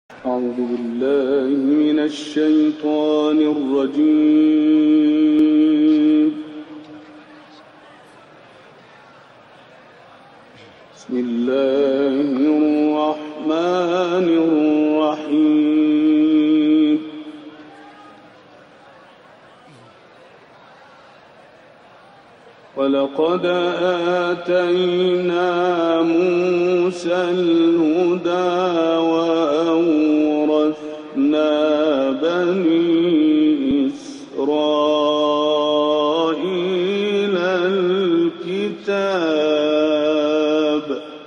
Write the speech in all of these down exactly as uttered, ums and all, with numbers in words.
أعوذ بالله من الشيطان الرجيم. بسم الله الرحمن الرحيم. ولقد آتينا موسى الهدى وأورثنا بني إسرائيل الكتاب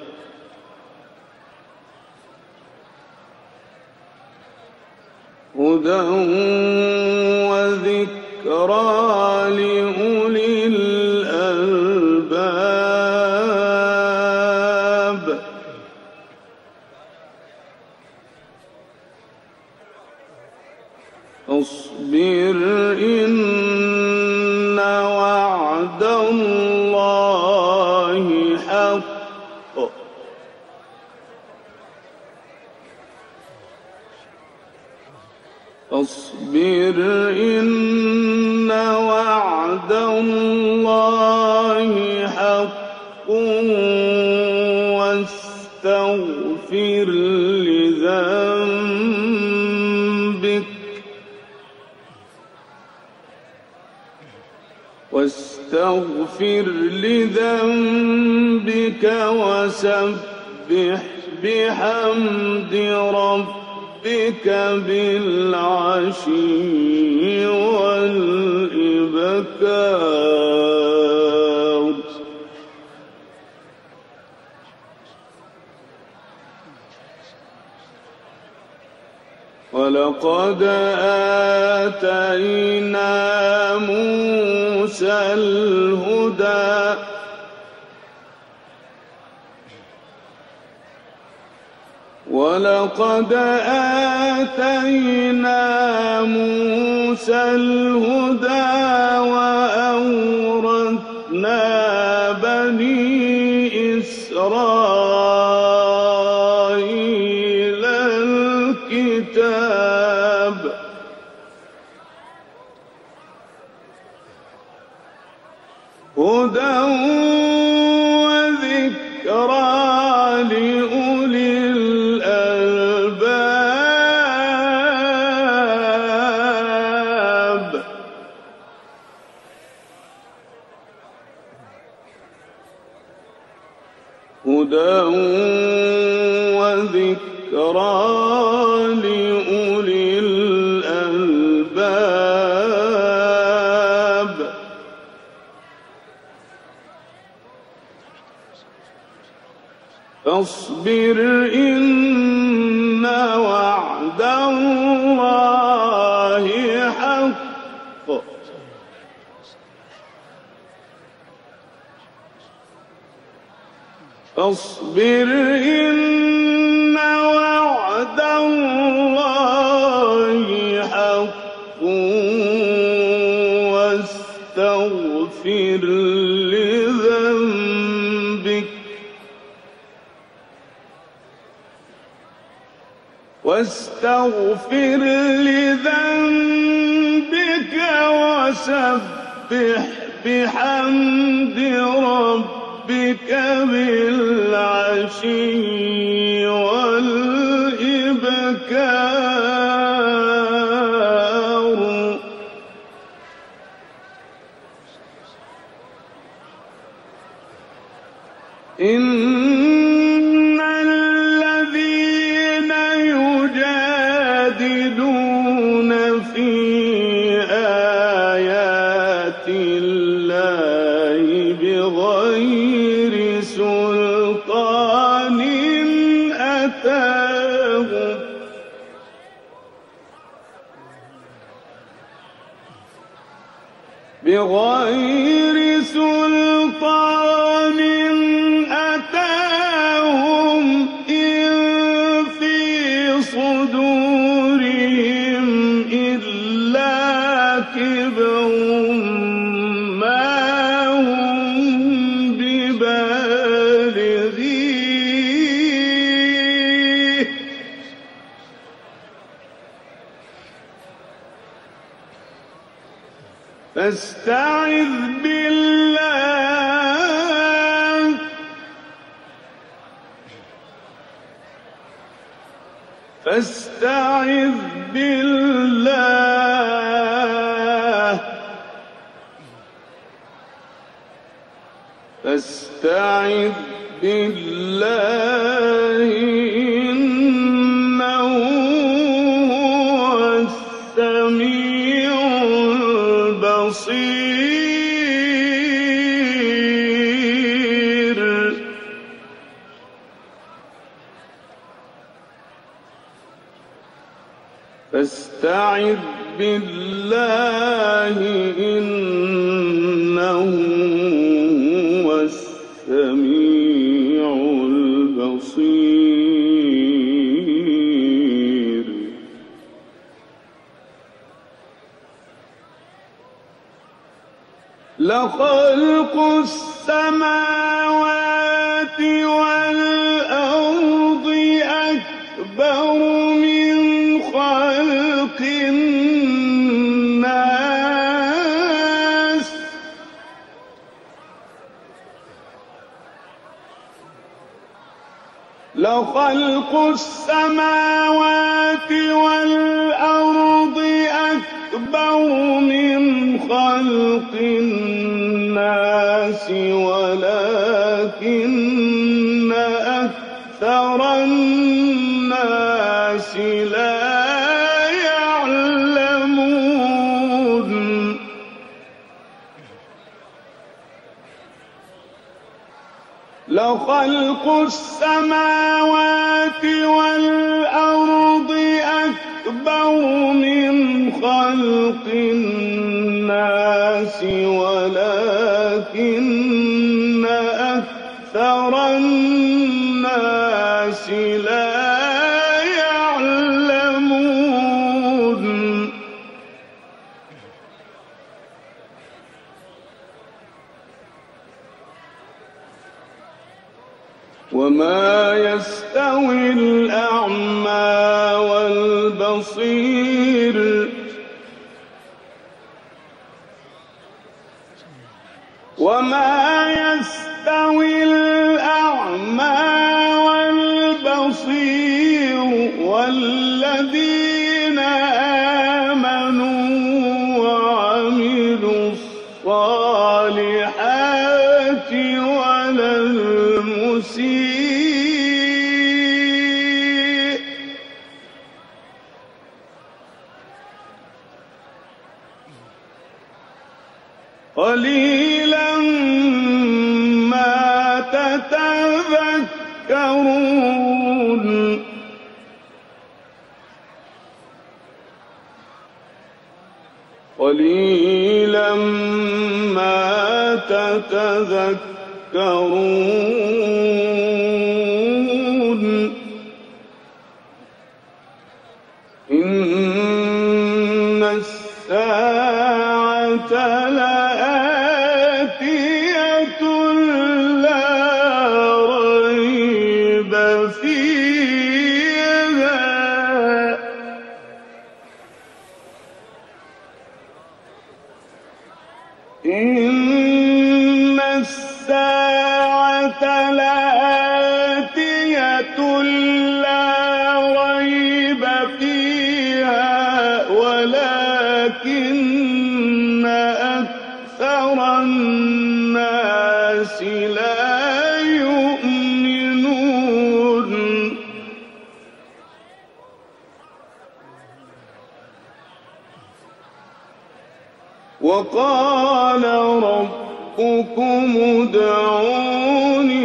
هدى وذكرى لأولي الألباب. اصبر إن وعد الله حق اصبر إن وعد الله حق واستغفر لذنبك واستغفر لذنبك وسبح بحمد ربك بالعشي والإبكار. ولقد آتينا موسى الهدى ولقد آتينا موسى الهدى وأورثنا بني إسرائيل الكتاب هدى وذكرى لأولي الألباب. هدى وذكرى لأولي الألباب. فاصبر إن وعد الله حق فاصبر إن وعد الله حق واستغفر لذنبك واستغفر لذنبك وسبح بحمد ربك بالعشي والإبكار. إن الذين يجادلون في آيات الله بغير سلطان أتاهم بغير سلطان أتاهم إن في صدورهم إلا كبر ما هم ببالغيه فاستعذ بالله فاستعذ بالله فاستعذ بالله إنه هو السميع البصير فاستعذ بالله إنه هو السميع البصير لخلق السماوات والأرض أكبر من خلق الناس لخلق السماوات والأرض أكبر من خلق الناس ولكن أكثر الناس لا يعلمون لخلق السماوات والأرض أكبر من خلق الناس ولكن أكثر الناس لا يعلمون وما يستوي الأعمى والبصير وما يستوي الأعمى والبصير والذين آمنوا وعملوا الصالحات ولا المسيء قليلا ما تتذكرون قليلا ما تتذكرون إن الساعة لآتية لا ريب فيها إن الساعة لآتية لا ريب فيها ولكن أكثر الناس لا يؤمنون وقال ربكم ادعوني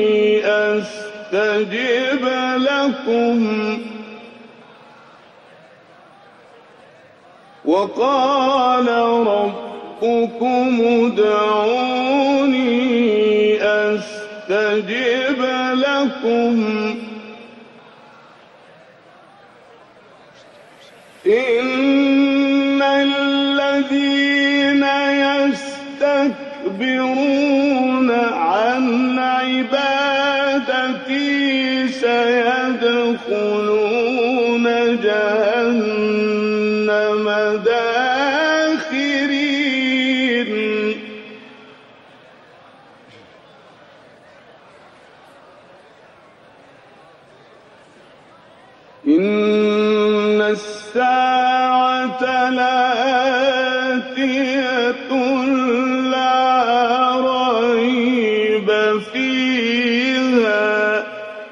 أستجب لكم وقال ربكم ادعوني أستجب لكم إن الذين يستكبرون عن عبادتي سيدخلون جهنم داخرين إن الساعة لآتية لا ريب فيها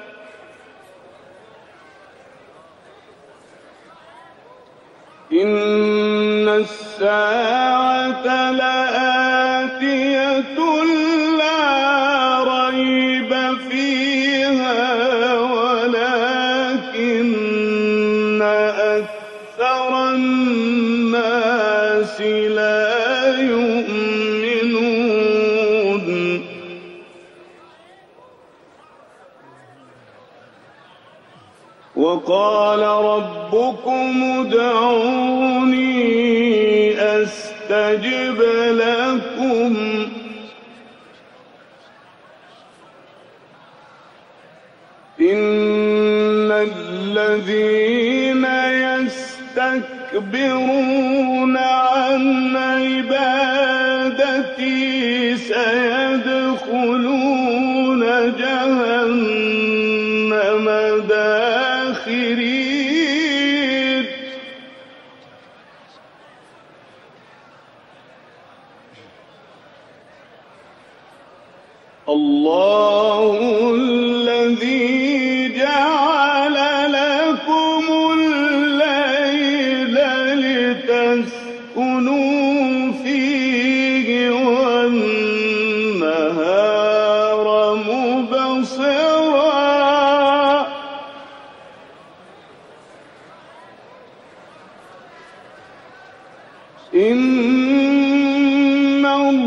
إن الساعة لآتية لا ريب فيها ولكن أكثر الناس لا يؤمنون وقال ربكم ادعوني أستجب لكم إن الذين يستكبرون عن عبادتي سيدخلون جهنم داخرين الله الذي جعل لكم الليل لتسكنوا فيه والنهار مبصرا إن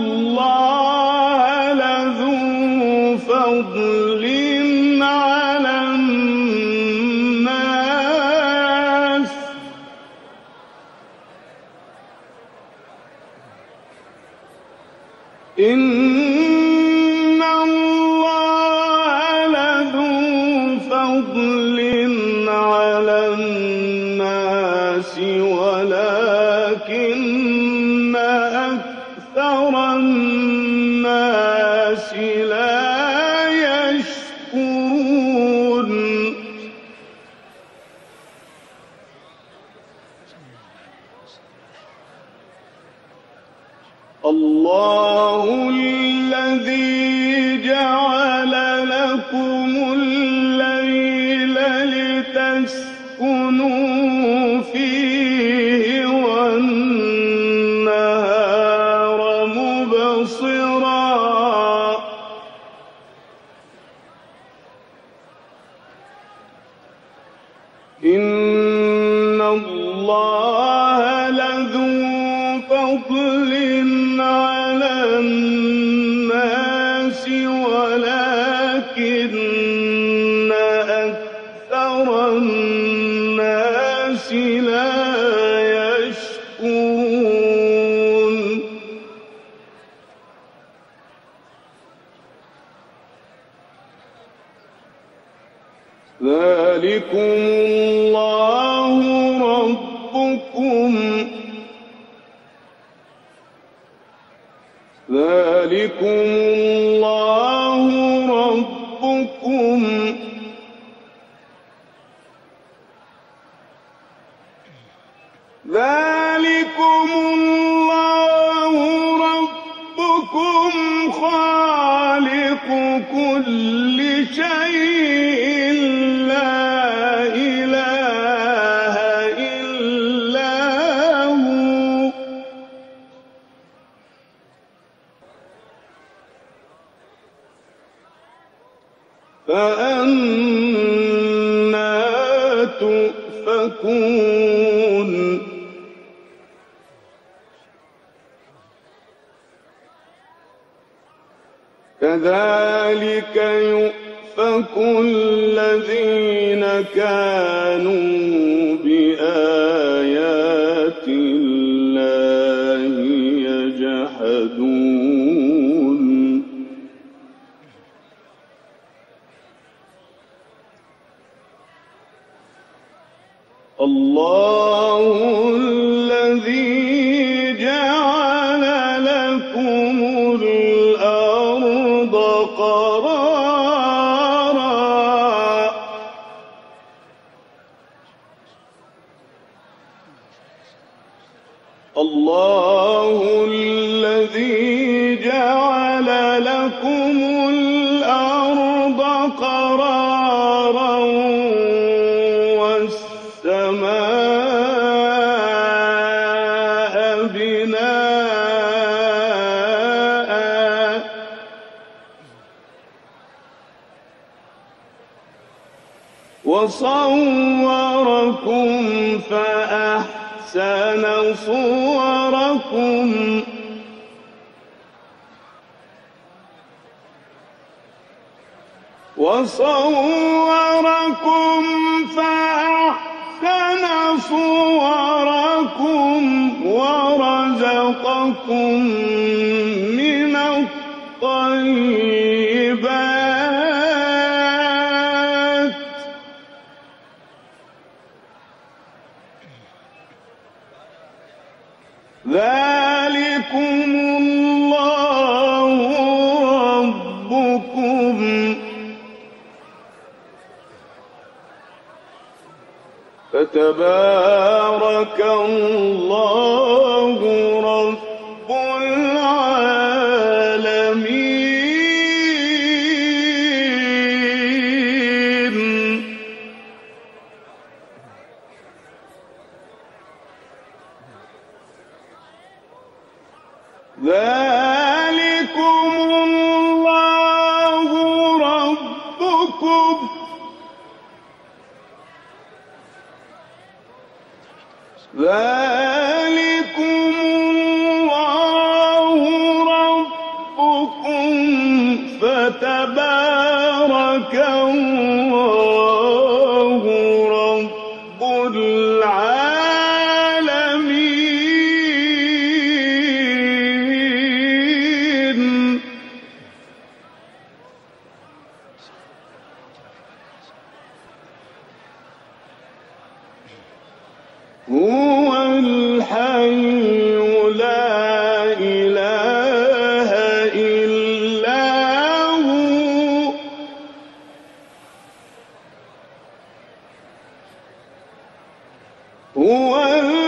الله لذو فضل على الناس إن الله لذو فضل على الناس ولكن أكثر الناس لا يشكرون الله الذي جعل لكم الليل لتسكنوا فيه والنهار مبصرا إن الله لذو فضل على الناس ولكن أكثر الناس لا يشكرون ذلكم الله ربكم ذلكم الله ربكم ذلكم الله ربكم خالق كل شيء لا إله إلا هو فأنى تؤفكون كذلك يؤفك الذين كانوا بآيات الله يجحدون الله الذي جعل لكم الأرض قرارا الله الذي جعل لكم الأرض قرارا والسماء بناء وصوركم فأحسن صوركم وصوركم فأحسن صوركم ورزقكم من الطيبات ذلكم الله ربكم فتبارك الله رب العالمين ذلكم الله ربكم ذلكم الله ربكم فتبارك الله رب العالمين هو الحي لا إله إلا هو هو